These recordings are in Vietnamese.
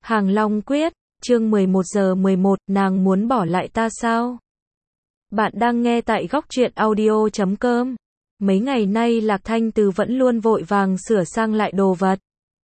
Hàng Long Quyết, chương 11:11, nàng muốn bỏ lại ta sao? Bạn đang nghe tại góc truyện audio.com. Mấy ngày nay Lạc Thanh Từ vẫn luôn vội vàng sửa sang lại đồ vật.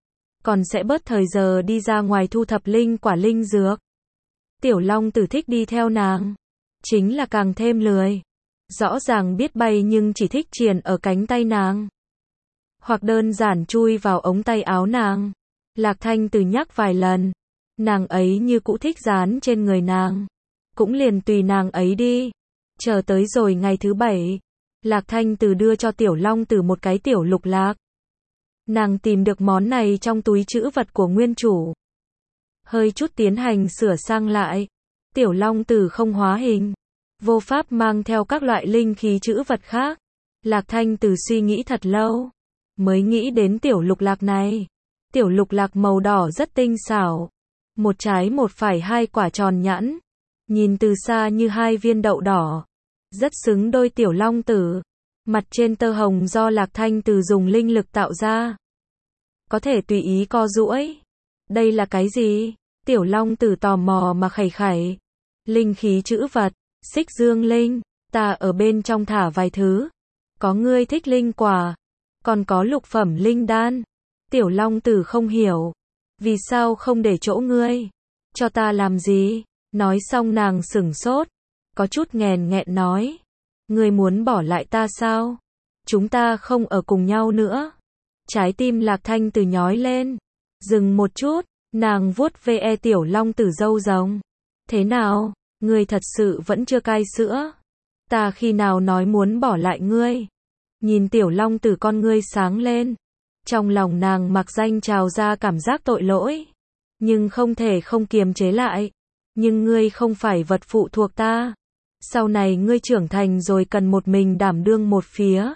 Còn sẽ bớt thời giờ đi ra ngoài thu thập linh quả linh dược. Tiểu Long Tử thích đi theo nàng. Chính là càng thêm lười. Rõ ràng biết bay nhưng chỉ thích triền ở cánh tay nàng. Hoặc đơn giản chui vào ống tay áo nàng. Lạc Thanh Từ nhắc vài lần. Nàng ấy như cũ thích dán trên người nàng. Cũng liền tùy nàng ấy đi. Chờ tới rồi ngày thứ 7. Lạc Thanh Từ đưa cho Tiểu Long Tử một cái tiểu lục lạc. Nàng tìm được món này trong túi trữ vật của nguyên chủ. Hơi chút tiến hành sửa sang lại. Tiểu Long Tử không hóa hình. Vô pháp mang theo các loại linh khí trữ vật khác. Lạc Thanh Từ suy nghĩ thật lâu. Mới nghĩ đến tiểu lục lạc này. Tiểu lục lạc màu đỏ rất tinh xảo. Một trái một phải hai quả tròn nhẵn. Nhìn từ xa như hai viên đậu đỏ. Rất xứng đôi Tiểu Long Tử. Mặt trên tơ hồng do Lạc Thanh Từ dùng linh lực tạo ra. Có thể tùy ý co duỗi. Đây là cái gì? Tiểu Long Tử tò mò mà khẩy khẩy. Linh khí trữ vật. Xích dương linh. Ta ở bên trong thả vài thứ. Có ngươi thích linh quả. Còn có lục phẩm linh đan. Tiểu Long Tử không hiểu. Vì sao không để chỗ ngươi? Cho ta làm gì? Nói xong nàng sửng sốt. Có chút nghèn nghẹn nói. Ngươi muốn bỏ lại ta sao? Chúng ta không ở cùng nhau nữa. Trái tim Lạc Thanh Từ nhói lên. Dừng một chút. Nàng vuốt ve Tiểu Long Tử râu rồng. Thế nào? Ngươi thật sự vẫn chưa cai sữa? Ta khi nào nói muốn bỏ lại ngươi? Nhìn Tiểu Long Tử con ngươi sáng lên. Trong lòng nàng mặc danh trào ra cảm giác tội lỗi. Nhưng không thể không kiềm chế lại. Nhưng ngươi không phải vật phụ thuộc ta. Sau này ngươi trưởng thành rồi cần một mình đảm đương một phía.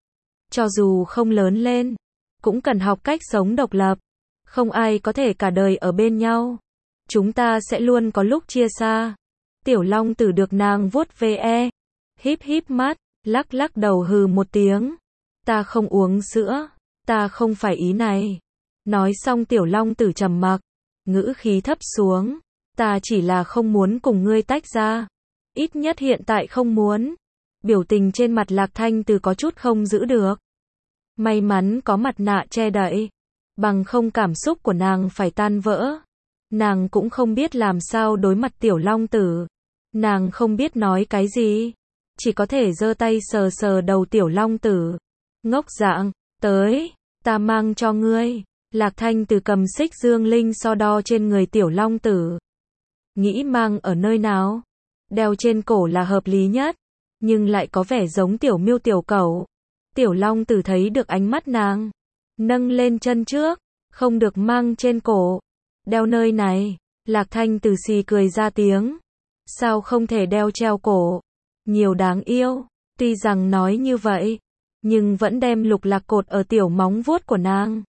Cho dù không lớn lên. Cũng cần học cách sống độc lập. Không ai có thể cả đời ở bên nhau. Chúng ta sẽ luôn có lúc chia xa. Tiểu Long Tử được nàng vuốt ve. Híp híp mắt. Lắc lắc đầu hừ một tiếng. Ta không uống sữa. Ta không phải ý này. Nói xong Tiểu Long Tử trầm mặc. Ngữ khí thấp xuống. Ta chỉ là không muốn cùng ngươi tách ra. Ít nhất hiện tại không muốn. Biểu tình trên mặt Lạc Thanh Từ có chút không giữ được. May mắn có mặt nạ che đậy. Bằng không cảm xúc của nàng phải tan vỡ. Nàng cũng không biết làm sao đối mặt Tiểu Long Tử. Nàng không biết nói cái gì. Chỉ có thể giơ tay sờ sờ đầu Tiểu Long Tử. Ngốc dạng, tới, ta mang cho ngươi. Lạc Thanh Từ cầm xích dương linh so đo trên người Tiểu Long Tử. Nghĩ mang ở nơi nào? Đeo trên cổ là hợp lý nhất. Nhưng lại có vẻ giống tiểu miêu tiểu cẩu. Tiểu Long Tử thấy được ánh mắt nàng. Nâng lên chân trước. Không được mang trên cổ. Đeo nơi này. Lạc Thanh Từ xì cười ra tiếng. Sao không thể đeo treo cổ? Nhiều đáng yêu. Tuy rằng nói như vậy. Nhưng vẫn đem lục lạc cột ở tiểu móng vuốt của nàng.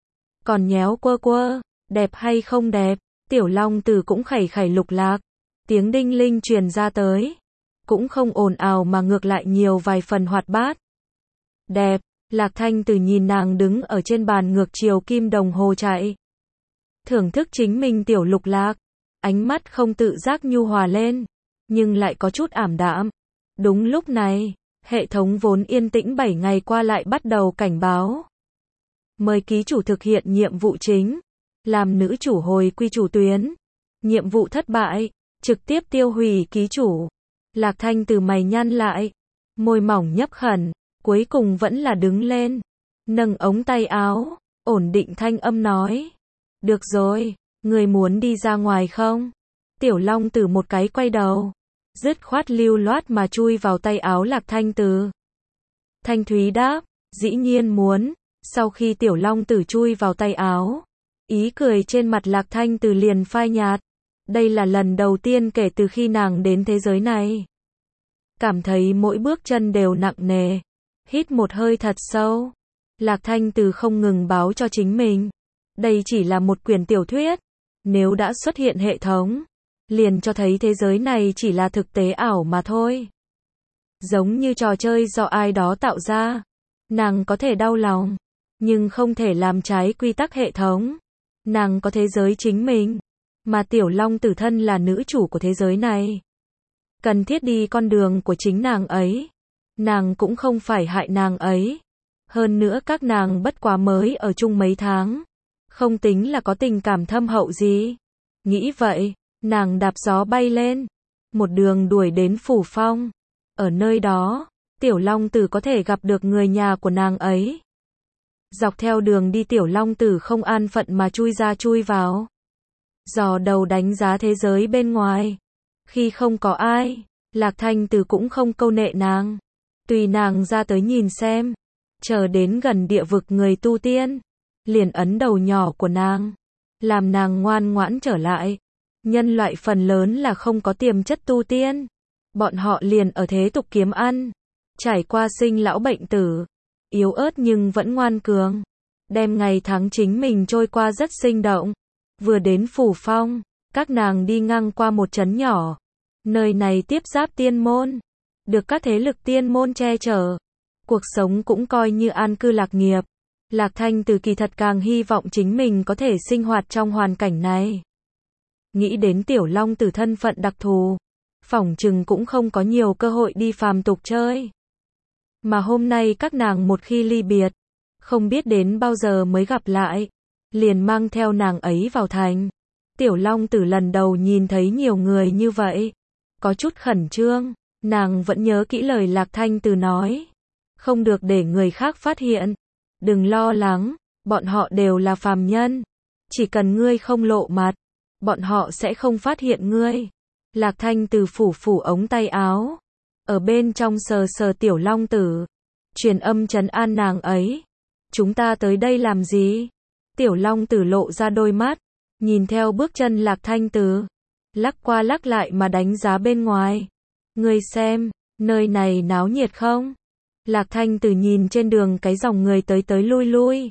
Còn nhéo quơ quơ. Đẹp hay không đẹp? Tiểu Long Tử cũng khẩy khẩy lục lạc. Tiếng đinh linh truyền ra tới. Cũng không ồn ào mà ngược lại nhiều vài phần hoạt bát. Đẹp. Lạc Thanh Từ nhìn nàng đứng ở trên bàn ngược chiều kim đồng hồ chạy. Thưởng thức chính mình tiểu lục lạc. Ánh mắt không tự giác nhu hòa lên. Nhưng lại có chút ảm đạm. Đúng lúc này, hệ thống vốn yên tĩnh 7 ngày qua lại bắt đầu cảnh báo. Mời ký chủ thực hiện nhiệm vụ chính. Làm nữ chủ hồi quy chủ tuyến. Nhiệm vụ thất bại. Trực tiếp tiêu hủy ký chủ. Lạc Thanh Từ mày nhăn lại. Môi mỏng nhấp khẩn. Cuối cùng vẫn là đứng lên. Nâng ống tay áo. Ổn định thanh âm nói. Được rồi. Người muốn đi ra ngoài không? Tiểu Long Tử một cái quay đầu. Dứt khoát lưu loát mà chui vào tay áo Lạc Thanh Từ. Thanh Thúy đáp. Dĩ nhiên muốn. Sau khi Tiểu Long Tử chui vào tay áo. Ý cười trên mặt Lạc Thanh Từ liền phai nhạt. Đây là lần đầu tiên kể từ khi nàng đến thế giới này. Cảm thấy mỗi bước chân đều nặng nề. Hít một hơi thật sâu. Lạc Thanh Từ không ngừng báo cho chính mình. Đây chỉ là một quyển tiểu thuyết. Nếu đã xuất hiện hệ thống. Liền cho thấy thế giới này chỉ là thực tế ảo mà thôi. Giống như trò chơi do ai đó tạo ra. Nàng có thể đau lòng. Nhưng không thể làm trái quy tắc hệ thống. Nàng có thế giới chính mình, mà Tiểu Long Tử thân là nữ chủ của thế giới này. Cần thiết đi con đường của chính nàng ấy. Nàng cũng không phải hại nàng ấy. Hơn nữa các nàng bất quá mới ở chung mấy tháng. Không tính là có tình cảm thâm hậu gì. Nghĩ vậy, nàng đạp gió bay lên. Một đường đuổi đến Phủ Phong. Ở nơi đó, Tiểu Long Tử có thể gặp được người nhà của nàng ấy. Dọc theo đường đi Tiểu Long Tử không an phận mà chui ra chui vào. Dò đầu đánh giá thế giới bên ngoài. Khi không có ai, Lạc Thanh Từ cũng không câu nệ nàng. Tùy nàng ra tới nhìn xem. Chờ đến gần địa vực người tu tiên. Liền ấn đầu nhỏ của nàng. Làm nàng ngoan ngoãn trở lại. Nhân loại phần lớn là không có tiềm chất tu tiên. Bọn họ liền ở thế tục kiếm ăn. Trải qua sinh lão bệnh tử. Yếu ớt nhưng vẫn ngoan cường. Đem ngày tháng chính mình trôi qua rất sinh động. Vừa đến Phủ Phong, các nàng đi ngang qua một trấn nhỏ. Nơi này tiếp giáp tiên môn. Được các thế lực tiên môn che chở. Cuộc sống cũng coi như an cư lạc nghiệp. Lạc Thanh Từ kỳ thật càng hy vọng chính mình có thể sinh hoạt trong hoàn cảnh này. Nghĩ đến Tiểu Long Tử thân phận đặc thù. Phỏng chừng cũng không có nhiều cơ hội đi phàm tục chơi. Mà hôm nay các nàng một khi ly biệt. Không biết đến bao giờ mới gặp lại. Liền mang theo nàng ấy vào thành. Tiểu Long Tử lần đầu nhìn thấy nhiều người như vậy. Có chút khẩn trương. Nàng vẫn nhớ kỹ lời Lạc Thanh Từ nói. Không được để người khác phát hiện. Đừng lo lắng. Bọn họ đều là phàm nhân. Chỉ cần ngươi không lộ mặt. Bọn họ sẽ không phát hiện ngươi. Lạc Thanh Từ phủ phủ ống tay áo. Ở bên trong sờ sờ Tiểu Long Tử. Truyền âm trấn an nàng ấy. Chúng ta tới đây làm gì? Tiểu Long Tử lộ ra đôi mắt. Nhìn theo bước chân Lạc Thanh Từ. Lắc qua lắc lại mà đánh giá bên ngoài. Ngươi xem, nơi này náo nhiệt không? Lạc Thanh Từ nhìn trên đường cái dòng người tới tới lui lui.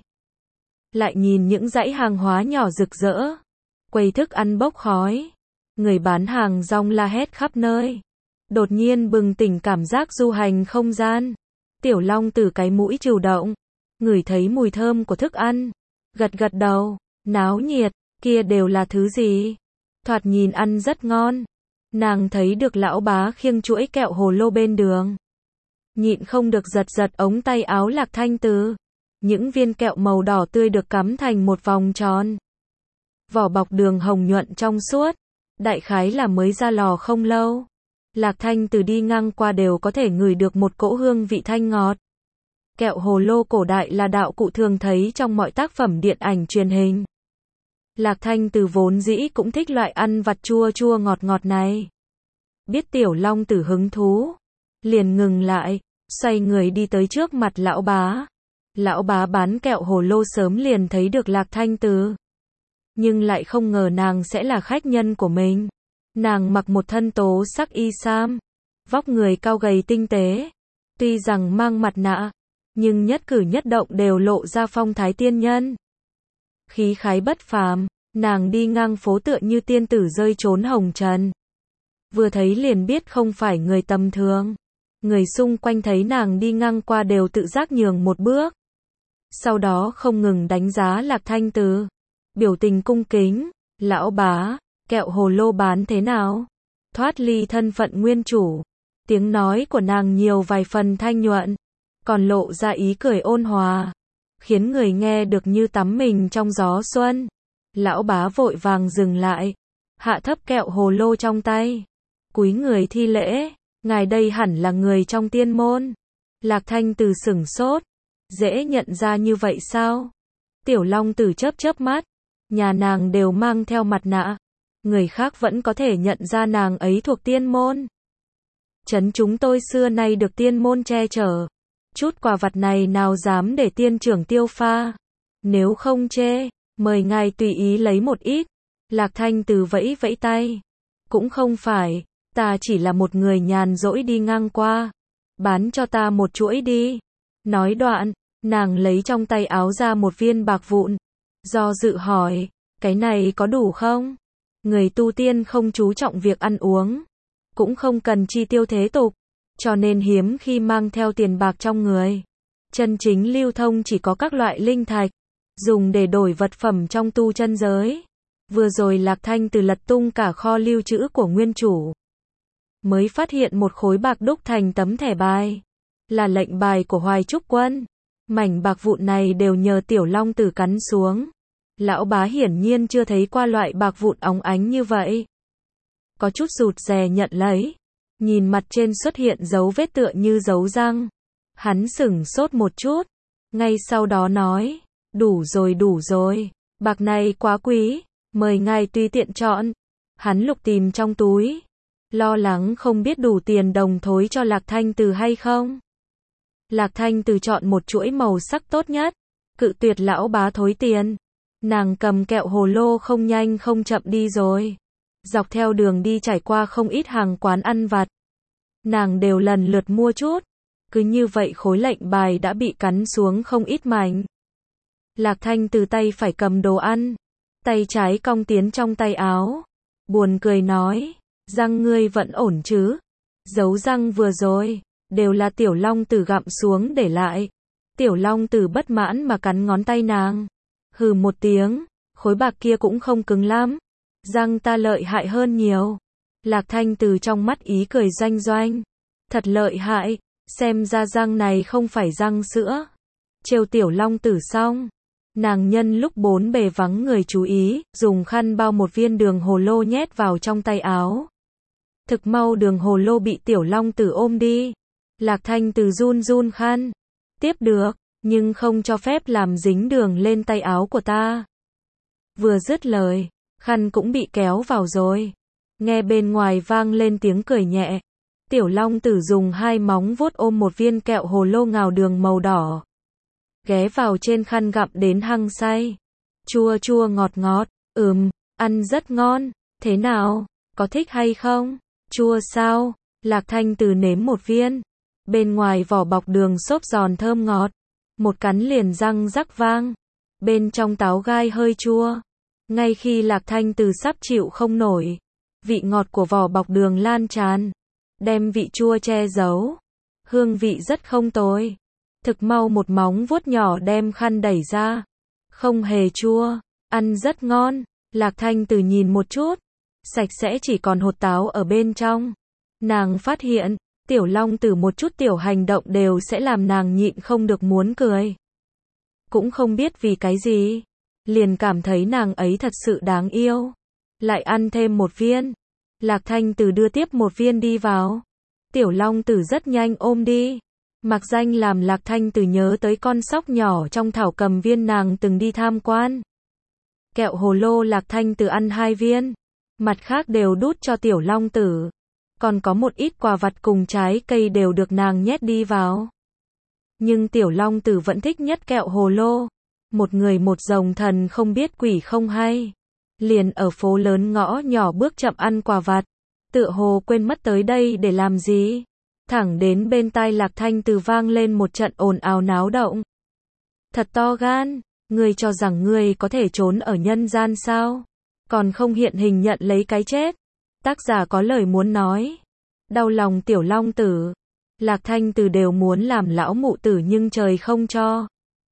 Lại nhìn những dãy hàng hóa nhỏ rực rỡ. Quầy thức ăn bốc khói. Người bán hàng rong la hét khắp nơi. Đột nhiên bừng tỉnh cảm giác du hành không gian. Tiểu Long Tử cái mũi trừu động. Ngửi thấy mùi thơm của thức ăn. Gật gật đầu. Náo nhiệt, kia đều là thứ gì? Thoạt nhìn ăn rất ngon. Nàng thấy được lão bá khiêng chuỗi kẹo hồ lô bên đường. Nhịn không được giật giật ống tay áo Lạc Thanh Từ. Những viên kẹo màu đỏ tươi được cắm thành một vòng tròn. Vỏ bọc đường hồng nhuận trong suốt. Đại khái là mới ra lò không lâu. Lạc Thanh Từ đi ngang qua đều có thể ngửi được một cỗ hương vị thanh ngọt. Kẹo hồ lô cổ đại là đạo cụ thường thấy trong mọi tác phẩm điện ảnh truyền hình. Lạc Thanh Từ vốn dĩ cũng thích loại ăn vặt chua chua ngọt ngọt này. Biết Tiểu Long Tử hứng thú. Liền ngừng lại, xoay người đi tới trước mặt lão bá. Lão bá bán kẹo hồ lô sớm liền thấy được Lạc Thanh Từ. Nhưng lại không ngờ nàng sẽ là khách nhân của mình. Nàng mặc một thân tố sắc y sam. Vóc người cao gầy tinh tế. Tuy rằng mang mặt nạ. Nhưng nhất cử nhất động đều lộ ra phong thái tiên nhân. Khí khái bất phàm. Nàng đi ngang phố tựa như tiên tử rơi trốn hồng trần. Vừa thấy liền biết không phải người tầm thường. Người xung quanh thấy nàng đi ngang qua đều tự giác nhường một bước. Sau đó không ngừng đánh giá Lạc Thanh Từ. Biểu tình cung kính. Lão bá, kẹo hồ lô bán thế nào? Thoát ly thân phận nguyên chủ. Tiếng nói của nàng nhiều vài phần thanh nhuận. Còn lộ ra ý cười ôn hòa. Khiến người nghe được như tắm mình trong gió xuân. Lão bá vội vàng dừng lại. Hạ thấp kẹo hồ lô trong tay. Cúi người thi lễ. Ngài đây hẳn là người trong tiên môn. Lạc Thanh Từ sửng sốt. Dễ nhận ra như vậy sao? Tiểu Long Tử chớp chớp mắt. Nhà nàng đều mang theo mặt nạ. Người khác vẫn có thể nhận ra nàng ấy thuộc tiên môn. Trấn chúng tôi xưa nay được tiên môn che chở. Chút quà vặt này nào dám để tiên trưởng tiêu pha. Nếu không chê, mời ngài tùy ý lấy một ít. Lạc Thanh Từ vẫy vẫy tay. Cũng không phải, ta chỉ là một người nhàn rỗi đi ngang qua. Bán cho ta một chuỗi đi. Nói đoạn, nàng lấy trong tay áo ra một viên bạc vụn. Do dự hỏi, cái này có đủ không? Người tu tiên không chú trọng việc ăn uống. Cũng không cần chi tiêu thế tục. Cho nên hiếm khi mang theo tiền bạc trong người. Chân chính lưu thông chỉ có các loại linh thạch. dùng để đổi vật phẩm trong tu chân giới. Vừa rồi Lạc Thanh Từ lật tung cả kho lưu trữ của nguyên chủ, mới phát hiện một khối bạc đúc thành tấm thẻ bài, là lệnh bài của Hoài Trúc Quân. Mảnh bạc vụn này đều nhờ Tiểu Long Tử cắn xuống. Lão bá hiển nhiên chưa thấy qua loại bạc vụn óng ánh như vậy. Có chút rụt rè nhận lấy. Nhìn mặt trên xuất hiện dấu vết tựa như dấu răng. Hắn sửng sốt một chút. Ngay sau đó nói, đủ rồi. Bạc này quá quý, mời ngài tùy tiện chọn. Hắn lục tìm trong túi, lo lắng không biết đủ tiền đồng thối cho Lạc Thanh Từ hay không. Lạc Thanh Từ chọn một chuỗi màu sắc tốt nhất, cự tuyệt lão bá thối tiền. Nàng cầm kẹo hồ lô không nhanh không chậm đi rồi. Dọc theo đường đi trải qua không ít hàng quán ăn vặt. Nàng đều lần lượt mua chút. Cứ như vậy khối lệnh bài đã bị cắn xuống không ít mảnh. Lạc Thanh Từ tay phải cầm đồ ăn, tay trái cong tiến trong tay áo. Buồn cười nói, răng ngươi vẫn ổn chứ? Dấu răng vừa rồi, đều là Tiểu Long Tử gặm xuống để lại. Tiểu Long Tử bất mãn mà cắn ngón tay nàng. Hừ một tiếng, khối bạc kia cũng không cứng lắm. Răng ta lợi hại hơn nhiều. Lạc Thanh Từ trong mắt ý cười doanh doanh. Thật lợi hại, xem ra răng này không phải răng sữa. Trêu Tiểu Long Tử xong, nàng nhân lúc bốn bề vắng người chú ý, dùng khăn bao một viên đường hồ lô nhét vào trong tay áo. Thực mau đường hồ lô bị Tiểu Long Tử ôm đi. Lạc Thanh Từ run khăn. Tiếp được, nhưng không cho phép làm dính đường lên tay áo của ta. Vừa dứt lời, khăn cũng bị kéo vào rồi. Nghe bên ngoài vang lên tiếng cười nhẹ. Tiểu Long Tử dùng hai móng vuốt ôm một viên kẹo hồ lô ngào đường màu đỏ. Ghé vào trên khăn gặm đến hăng say. Chua ngọt, ăn rất ngon. Thế nào, có thích hay không? Chua sao? Lạc Thanh Từ nếm một viên. Bên ngoài vỏ bọc đường xốp giòn thơm ngọt. Một cắn liền răng rắc vang. Bên trong táo gai hơi chua. Ngay khi Lạc Thanh Từ sắp chịu không nổi, vị ngọt của vỏ bọc đường lan tràn, đem vị chua che giấu. Hương vị rất không tồi. Thực mau một móng vuốt nhỏ đem khăn đẩy ra. Không hề chua, ăn rất ngon. Lạc Thanh Từ nhìn một chút, sạch sẽ chỉ còn hột táo ở bên trong. Nàng phát hiện, Tiểu Long Tử một chút tiểu hành động đều sẽ làm nàng nhịn không được muốn cười. Cũng không biết vì cái gì, liền cảm thấy nàng ấy thật sự đáng yêu. Lại ăn thêm một viên. Lạc Thanh Từ đưa tiếp một viên đi vào. Tiểu Long Tử rất nhanh ôm đi. Mặc danh làm Lạc Thanh Từ nhớ tới con sóc nhỏ trong thảo cầm viên nàng từng đi tham quan. Kẹo hồ lô Lạc Thanh Từ ăn 2 viên. Mặt khác đều đút cho Tiểu Long Tử. Còn có một ít quà vặt cùng trái cây đều được nàng nhét đi vào. Nhưng Tiểu Long Tử vẫn thích nhất kẹo hồ lô. Một người một rồng thần không biết quỷ không hay. Liền ở phố lớn ngõ nhỏ bước chậm ăn quà vặt. Tựa hồ quên mất tới đây để làm gì. Thẳng đến bên tai Lạc Thanh Từ vang lên một trận ồn ào náo động. Thật to gan, ngươi cho rằng ngươi có thể trốn ở nhân gian sao? Còn không hiện hình nhận lấy cái chết. Tác giả có lời muốn nói. Đau lòng Tiểu Long Tử. Lạc Thanh Từ đều muốn làm lão mụ tử nhưng trời không cho.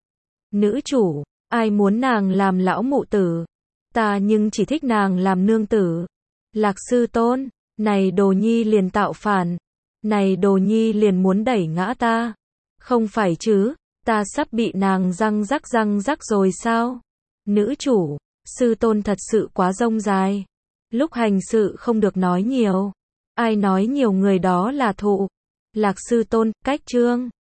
Nữ chủ, ai muốn nàng làm lão mụ tử? Ta nhưng chỉ thích nàng làm nương tử. Lạc sư tôn, này đồ nhi liền tạo phản. Này đồ nhi liền muốn đẩy ngã ta. Không phải chứ, ta sắp bị nàng răng rắc rồi sao? Nữ chủ, sư tôn thật sự quá rông dài. Lúc hành sự không được nói nhiều. Ai nói nhiều người đó là thụ. Lạc sư tôn, cách chương.